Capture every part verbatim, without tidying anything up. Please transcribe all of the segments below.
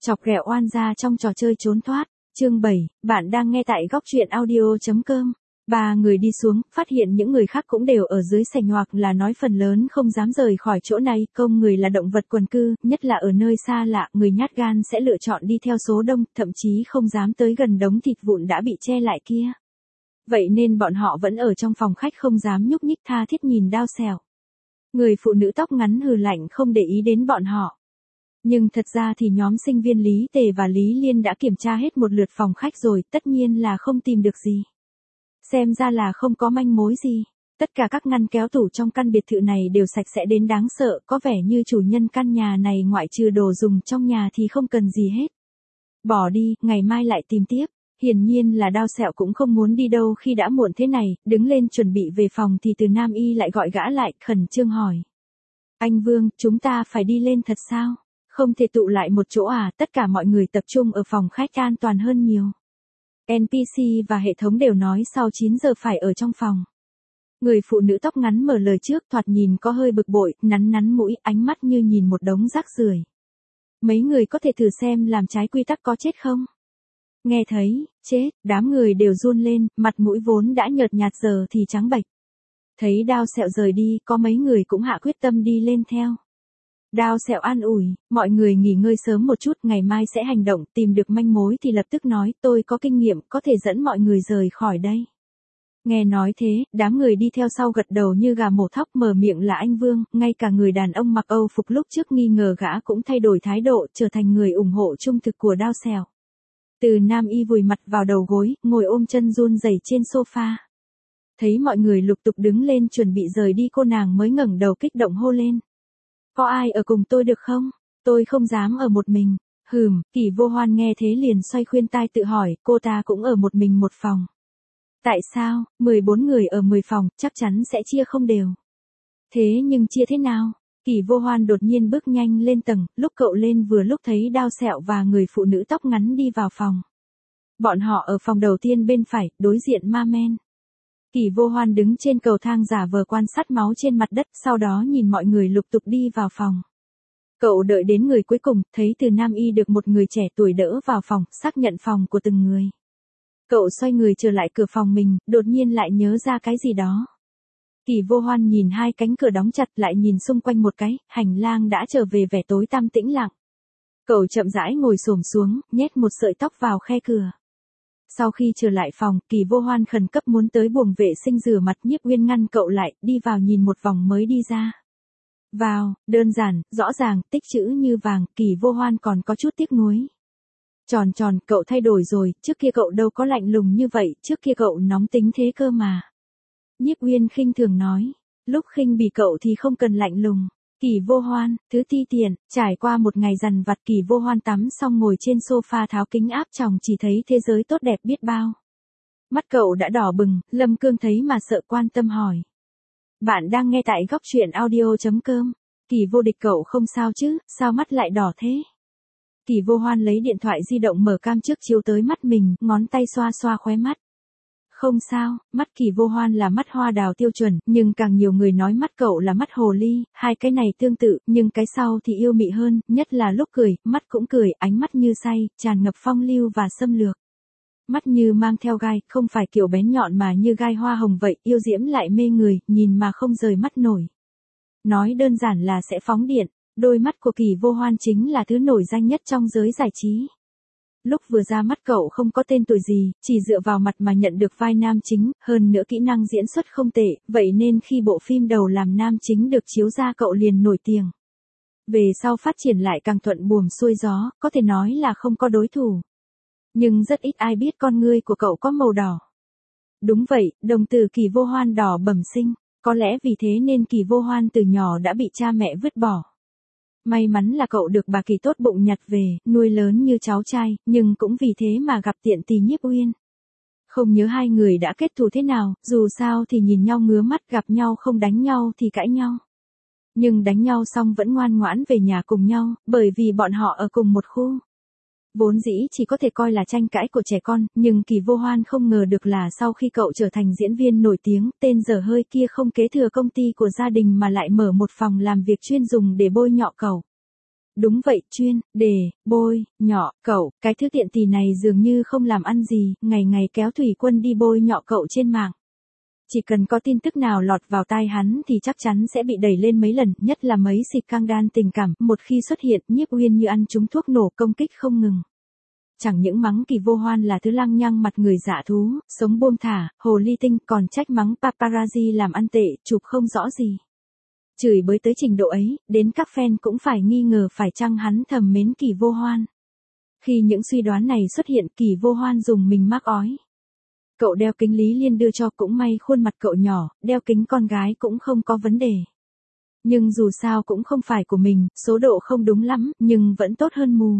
Chọc ghẹo oan gia trong trò chơi trốn thoát. Chương bảy, bạn đang nghe tại góc truyện audio.com. Ba người đi xuống, phát hiện những người khác cũng đều ở dưới sảnh hoặc là nói phần lớn không dám rời khỏi chỗ này. Công người là động vật quần cư, nhất là ở nơi xa lạ, người nhát gan sẽ lựa chọn đi theo số đông, thậm chí không dám tới gần đống thịt vụn đã bị che lại kia. Vậy nên bọn họ vẫn ở trong phòng khách không dám nhúc nhích, tha thiết nhìn Đao Xẻo. Người phụ nữ tóc ngắn hừ lạnh không để ý đến bọn họ. Nhưng thật ra thì nhóm sinh viên Lý Tề và Lý Liên đã kiểm tra hết một lượt phòng khách rồi, tất nhiên là không tìm được gì. Xem ra là không có manh mối gì. Tất cả các ngăn kéo tủ trong căn biệt thự này đều sạch sẽ đến đáng sợ, có vẻ như chủ nhân căn nhà này ngoại trừ đồ dùng trong nhà thì không cần gì hết. Bỏ đi, ngày mai lại tìm tiếp. Hiển nhiên là Đao Xẻo cũng không muốn đi đâu khi đã muộn thế này, đứng lên chuẩn bị về phòng thì Từ Nam Y lại gọi gã lại, khẩn trương hỏi. Anh Vương, chúng ta phải đi lên thật sao? Không thể tụ lại một chỗ à, tất cả mọi người tập trung ở phòng khách an toàn hơn nhiều. en pê xê và hệ thống đều nói sau chín giờ phải ở trong phòng. Người phụ nữ tóc ngắn mở lời trước, thoạt nhìn có hơi bực bội, nắn nắn mũi, ánh mắt như nhìn một đống rác rưởi. Mấy người có thể thử xem làm trái quy tắc có chết không? Nghe thấy, chết, đám người đều run lên, mặt mũi vốn đã nhợt nhạt giờ thì trắng bệch. Thấy Đao Xẻo rời đi, có mấy người cũng hạ quyết tâm đi lên theo. Đao Xẻo an ủi, mọi người nghỉ ngơi sớm một chút, ngày mai sẽ hành động, tìm được manh mối thì lập tức nói, tôi có kinh nghiệm, có thể dẫn mọi người rời khỏi đây. Nghe nói thế, đám người đi theo sau gật đầu như gà mổ thóc, mở miệng là anh Vương, ngay cả người đàn ông mặc Âu phục lúc trước nghi ngờ gã cũng thay đổi thái độ, trở thành người ủng hộ trung thực của Đao Xẻo. Từ Nam Y vùi mặt vào đầu gối, ngồi ôm chân run rẩy trên sofa. Thấy mọi người lục tục đứng lên chuẩn bị rời đi, cô nàng mới ngẩng đầu kích động hô lên. Có ai ở cùng tôi được không? Tôi không dám ở một mình. Hừm, Kỷ Vô Hoan nghe thế liền xoay khuyên tai tự hỏi, cô ta cũng ở một mình một phòng. Tại sao, mười bốn người ở mười phòng, chắc chắn sẽ chia không đều. Thế nhưng chia thế nào? Kỷ Vô Hoan đột nhiên bước nhanh lên tầng, lúc cậu lên vừa lúc thấy Đao Xẻo và người phụ nữ tóc ngắn đi vào phòng. Bọn họ ở phòng đầu tiên bên phải, đối diện ma men. Kỷ Vô Hoan đứng trên cầu thang giả vờ quan sát máu trên mặt đất, sau đó nhìn mọi người lục tục đi vào phòng. Cậu đợi đến người cuối cùng, thấy Từ Nam Y được một người trẻ tuổi đỡ vào phòng, xác nhận phòng của từng người. Cậu xoay người trở lại cửa phòng mình, đột nhiên lại nhớ ra cái gì đó. Kỷ Vô Hoan nhìn hai cánh cửa đóng chặt, lại nhìn xung quanh một cái, hành lang đã trở về vẻ tối tăm tĩnh lặng. Cậu chậm rãi ngồi xổm xuống, nhét một sợi tóc vào khe cửa. Sau khi trở lại phòng, Kỷ Vô Hoan khẩn cấp muốn tới buồng vệ sinh rửa mặt, Nhiếp Uyên ngăn cậu lại, đi vào nhìn một vòng mới đi ra. Vào, đơn giản, rõ ràng, tích chữ như vàng, Kỷ Vô Hoan còn có chút tiếc nuối. Tròn tròn, cậu thay đổi rồi, trước kia cậu đâu có lạnh lùng như vậy, trước kia cậu nóng tính thế cơ mà. Nhiếp Uyên khinh thường nói, lúc khinh bỉ cậu thì không cần lạnh lùng. Kỷ Vô Hoan, thứ ti tiện, trải qua một ngày dằn vặt, Kỷ Vô Hoan tắm xong ngồi trên sofa tháo kính áp tròng, chỉ thấy thế giới tốt đẹp biết bao. Mắt cậu đã đỏ bừng, Lâm Cương thấy mà sợ, quan tâm hỏi. Bạn đang nghe tại góc truyện audio.com. Kỷ Vô Địch, cậu không sao chứ, sao mắt lại đỏ thế? Kỷ Vô Hoan lấy điện thoại di động mở cam trước chiếu tới mắt mình, ngón tay xoa xoa khóe mắt. Không sao, mắt Kỷ Vô Hoan là mắt hoa đào tiêu chuẩn, nhưng càng nhiều người nói mắt cậu là mắt hồ ly, hai cái này tương tự, nhưng cái sau thì yêu mị hơn, nhất là lúc cười, mắt cũng cười, ánh mắt như say, tràn ngập phong lưu và xâm lược. Mắt như mang theo gai, không phải kiểu bén nhọn mà như gai hoa hồng vậy, yêu diễm lại mê người, nhìn mà không rời mắt nổi. Nói đơn giản là sẽ phóng điện, đôi mắt của Kỷ Vô Hoan chính là thứ nổi danh nhất trong giới giải trí. Lúc vừa ra mắt cậu không có tên tuổi gì, chỉ dựa vào mặt mà nhận được vai nam chính, hơn nữa kỹ năng diễn xuất không tệ, vậy nên khi bộ phim đầu làm nam chính được chiếu ra cậu liền nổi tiếng. Về sau phát triển lại càng thuận buồm xuôi gió, có thể nói là không có đối thủ. Nhưng rất ít ai biết con ngươi của cậu có màu đỏ. Đúng vậy, đồng tử Kỷ Vô Hoan đỏ bẩm sinh, có lẽ vì thế nên Kỷ Vô Hoan từ nhỏ đã bị cha mẹ vứt bỏ. May mắn là cậu được bà Kỷ tốt bụng nhặt về, nuôi lớn như cháu trai, nhưng cũng vì thế mà gặp tiện tì Nhiếp Uyên. Không nhớ hai người đã kết thù thế nào, dù sao thì nhìn nhau ngứa mắt, gặp nhau không đánh nhau thì cãi nhau. Nhưng đánh nhau xong vẫn ngoan ngoãn về nhà cùng nhau, bởi vì bọn họ ở cùng một khu. Vốn dĩ chỉ có thể coi là tranh cãi của trẻ con, nhưng Kỷ Vô Hoan không ngờ được là sau khi cậu trở thành diễn viên nổi tiếng, tên dở hơi kia không kế thừa công ty của gia đình mà lại mở một phòng làm việc chuyên dùng để bôi nhọ cậu. Đúng vậy, chuyên, đề, bôi, nhọ, cậu, cái thứ tiện tỳ này dường như không làm ăn gì, ngày ngày kéo Thủy Quân đi bôi nhọ cậu trên mạng. Chỉ cần có tin tức nào lọt vào tai hắn thì chắc chắn sẽ bị đẩy lên mấy lần, nhất là mấy xịt căng đan tình cảm, một khi xuất hiện, Nhiếp Uyên như ăn trúng thuốc nổ, công kích không ngừng. Chẳng những mắng Kỳ Vô Hoan là thứ lăng nhăng mặt người dạ thú, sống buông thả, hồ ly tinh, còn trách mắng paparazzi làm ăn tệ, chụp không rõ gì. Chửi bới tới trình độ ấy, đến các fan cũng phải nghi ngờ phải chăng hắn thầm mến Kỳ Vô Hoan. Khi những suy đoán này xuất hiện, Kỳ Vô Hoan dùng mình mắc ói. Cậu đeo kính Lý Liên đưa cho, cũng may khuôn mặt cậu nhỏ, đeo kính con gái cũng không có vấn đề. Nhưng dù sao cũng không phải của mình, số độ không đúng lắm, nhưng vẫn tốt hơn mù.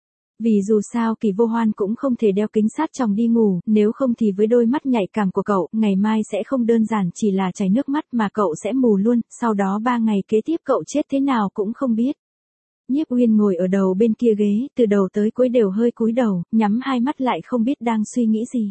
Vì dù sao Kỳ Vô Hoan cũng không thể đeo kính sát tròng đi ngủ, nếu không thì với đôi mắt nhạy cảm của cậu, ngày mai sẽ không đơn giản chỉ là chảy nước mắt mà cậu sẽ mù luôn, sau đó ba ngày kế tiếp cậu chết thế nào cũng không biết. Nhiếp Uyên ngồi ở đầu bên kia ghế, từ đầu tới cuối đều hơi cúi đầu, nhắm hai mắt lại không biết đang suy nghĩ gì.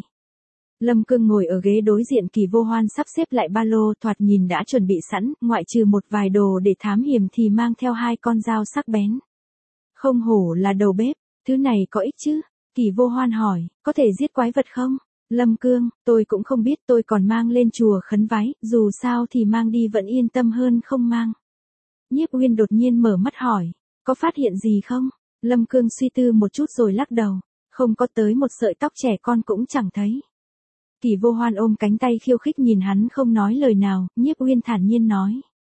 Lâm Cương ngồi ở ghế đối diện Kỳ Vô Hoan sắp xếp lại ba lô, thoạt nhìn đã chuẩn bị sẵn, ngoại trừ một vài đồ để thám hiểm thì mang theo hai con dao sắc bén. Không hổ là đầu bếp, thứ này có ích chứ? Kỳ Vô Hoan hỏi, có thể giết quái vật không? Lâm Cương, tôi cũng không biết, tôi còn mang lên chùa khấn vái, dù sao thì mang đi vẫn yên tâm hơn không mang. Nhiếp Uyên đột nhiên mở mắt hỏi, có phát hiện gì không? Lâm Cương suy tư một chút rồi lắc đầu, không có, tới một sợi tóc trẻ con cũng chẳng thấy. Kỳ Vô Hoan ôm cánh tay khiêu khích nhìn hắn không nói lời nào, Nhiếp Uyên thản nhiên nói.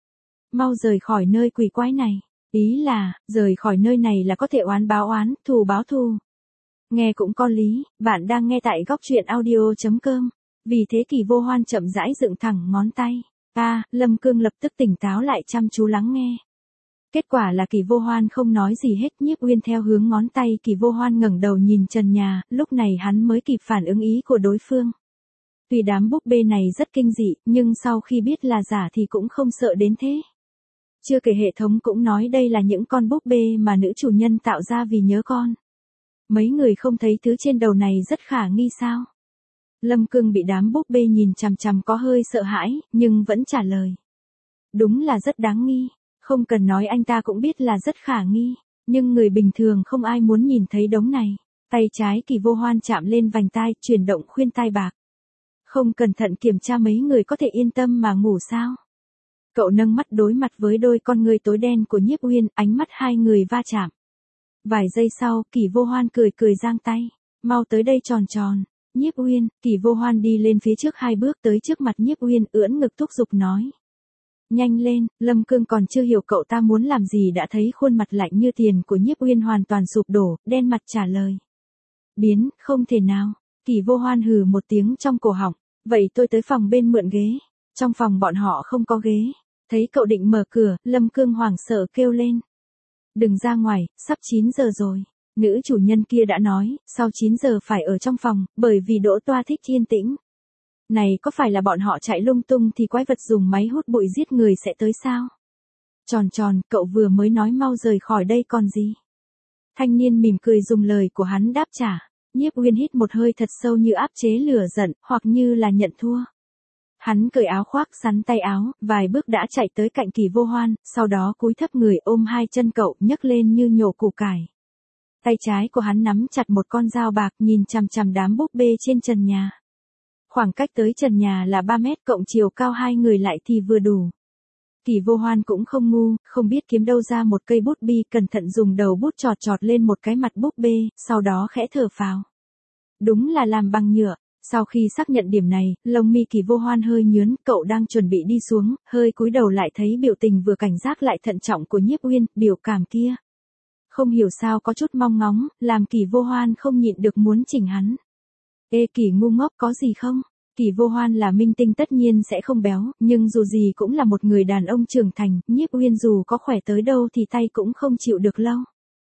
Mau rời khỏi nơi quỷ quái này, ý là, rời khỏi nơi này là có thể oán báo oán, thù báo thù. Nghe cũng có lý, bạn đang nghe tại góc truyện audio chấm com. Vì thế Kỳ Vô Hoan chậm rãi dựng thẳng ngón tay. À, Lâm Cương lập tức tỉnh táo lại chăm chú lắng nghe. Kết quả là Kỳ Vô Hoan không nói gì hết, Nhiếp Uyên theo hướng ngón tay Kỳ Vô Hoan ngẩng đầu nhìn trần nhà, lúc này hắn mới kịp phản ứng ý của đối phương. Tuy đám búp bê này rất kinh dị, nhưng sau khi biết là giả thì cũng không sợ đến thế. Chưa kể hệ thống cũng nói đây là những con búp bê mà nữ chủ nhân tạo ra vì nhớ con. Mấy người không thấy thứ trên đầu này rất khả nghi sao? Lâm Cương bị đám búp bê nhìn chằm chằm có hơi sợ hãi, nhưng vẫn trả lời. Đúng là rất đáng nghi, không cần nói anh ta cũng biết là rất khả nghi, nhưng người bình thường không ai muốn nhìn thấy đống này. Tay trái Kỳ Vô Hoan chạm lên vành tai, chuyển động khuyên tai bạc. Không cẩn thận kiểm tra mấy người có thể yên tâm mà ngủ sao? Cậu nâng mắt đối mặt với đôi con người tối đen của Nhiếp Uyên, ánh mắt hai người va chạm. Vài giây sau, Kỳ Vô Hoan cười cười giang tay. Mau tới đây tròn tròn. Nhiếp Uyên, Kỳ Vô Hoan đi lên phía trước hai bước tới trước mặt Nhiếp Uyên, ưỡn ngực thúc giục nói. Nhanh lên, Lâm Cương còn chưa hiểu cậu ta muốn làm gì đã thấy khuôn mặt lạnh như tiền của Nhiếp Uyên hoàn toàn sụp đổ, đen mặt trả lời. Biến, không thể nào. Kỳ Vô Hoan hừ một tiếng trong cổ họng. Vậy tôi tới phòng bên mượn ghế. Trong phòng bọn họ không có ghế. Thấy cậu định mở cửa, Lâm Cương hoảng sợ kêu lên. Đừng ra ngoài, sắp chín giờ rồi. Nữ chủ nhân kia đã nói, sau chín giờ phải ở trong phòng, bởi vì Đỗ Toa thích yên tĩnh. Này có phải là bọn họ chạy lung tung thì quái vật dùng máy hút bụi giết người sẽ tới sao? Tròn tròn, cậu vừa mới nói mau rời khỏi đây còn gì? Thanh niên mỉm cười dùng lời của hắn đáp trả. Nhiếp Uyên hít một hơi thật sâu như áp chế lửa giận, hoặc như là nhận thua. Hắn cởi áo khoác sắn tay áo, vài bước đã chạy tới cạnh Kỳ Vô Hoan, sau đó cúi thấp người ôm hai chân cậu nhấc lên như nhổ củ cải. Tay trái của hắn nắm chặt một con dao bạc nhìn chằm chằm đám búp bê trên trần nhà. Khoảng cách tới trần nhà là ba mét, cộng chiều cao hai người lại thì vừa đủ. Kỳ Vô Hoan cũng không ngu, không biết kiếm đâu ra một cây bút bi, cẩn thận dùng đầu bút chọt chọt lên một cái mặt búp bê, sau đó khẽ thở phào. Đúng là làm bằng nhựa. Sau khi xác nhận điểm này, lông mi Kỳ Vô Hoan hơi nhướng, cậu đang chuẩn bị đi xuống, hơi cúi đầu lại thấy biểu tình vừa cảnh giác lại thận trọng của Nhiếp Uyên, biểu cảm kia. Không hiểu sao có chút mong ngóng, làm Kỳ Vô Hoan không nhịn được muốn chỉnh hắn. Ê Kỳ ngu ngốc có gì không? Kỳ Vô Hoan là minh tinh tất nhiên sẽ không béo, nhưng dù gì cũng là một người đàn ông trưởng thành, Nhiếp Uyên dù có khỏe tới đâu thì tay cũng không chịu được lâu.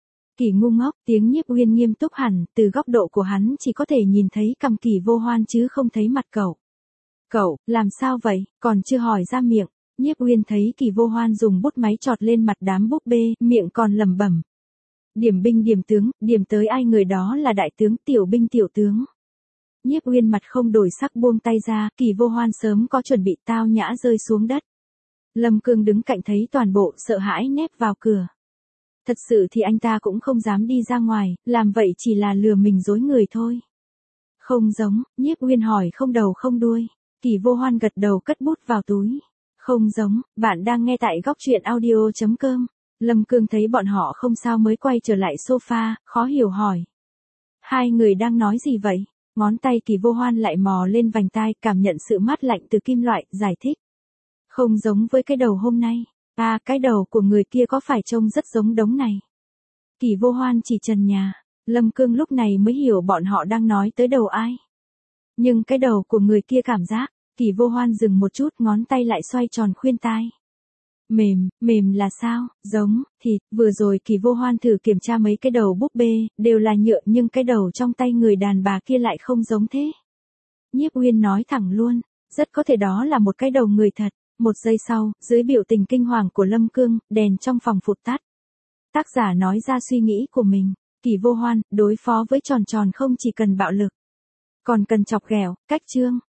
Kỳ ngu ngốc, tiếng Nhiếp Uyên nghiêm túc hẳn, từ góc độ của hắn chỉ có thể nhìn thấy cằm Kỳ Vô Hoan chứ không thấy mặt cậu. Cậu, làm sao vậy, còn chưa hỏi ra miệng. Nhiếp Uyên thấy Kỳ Vô Hoan dùng bút máy chọt lên mặt đám búp bê, miệng còn lẩm bẩm. Điểm binh điểm tướng, điểm tới ai người đó là đại tướng, tiểu binh tiểu tướng. Nhiếp Uyên mặt không đổi sắc buông tay ra, Kỳ Vô Hoan sớm có chuẩn bị, tao nhã rơi xuống đất. Lâm Cương đứng cạnh thấy toàn bộ sợ hãi nép vào cửa. Thật sự thì anh ta cũng không dám đi ra ngoài, làm vậy chỉ là lừa mình dối người thôi. Không giống, Nhiếp Uyên hỏi không đầu không đuôi. Kỳ Vô Hoan gật đầu cất bút vào túi. Không giống, bạn đang nghe tại góc truyện audio chấm com. Lâm Cương thấy bọn họ không sao mới quay trở lại sofa, khó hiểu hỏi. Hai người đang nói gì vậy? Ngón tay Kỳ Vô Hoan lại mò lên vành tai, cảm nhận sự mát lạnh từ kim loại, giải thích. Không giống với cái đầu hôm nay. À, cái đầu của người kia có phải trông rất giống đống này? Kỳ Vô Hoan chỉ trần nhà. Lâm Cương lúc này mới hiểu bọn họ đang nói tới đầu ai. Nhưng cái đầu của người kia cảm giác. Kỳ Vô Hoan dừng một chút, ngón tay lại xoay tròn khuyên tai. Mềm, mềm là sao? Giống, thịt. Vừa rồi Kỳ Vô Hoan thử kiểm tra mấy cái đầu búp bê, đều là nhựa, nhưng cái đầu trong tay người đàn bà kia lại không giống thế. Nhiếp Uyên nói thẳng luôn, rất có thể đó là một cái đầu người thật. Một giây sau, dưới biểu tình kinh hoàng của Lâm Cương, đèn trong phòng phụt tắt. Tác giả nói ra suy nghĩ của mình. Kỳ Vô Hoan, đối phó với tròn tròn không chỉ cần bạo lực, còn cần chọc ghẹo, cách trương.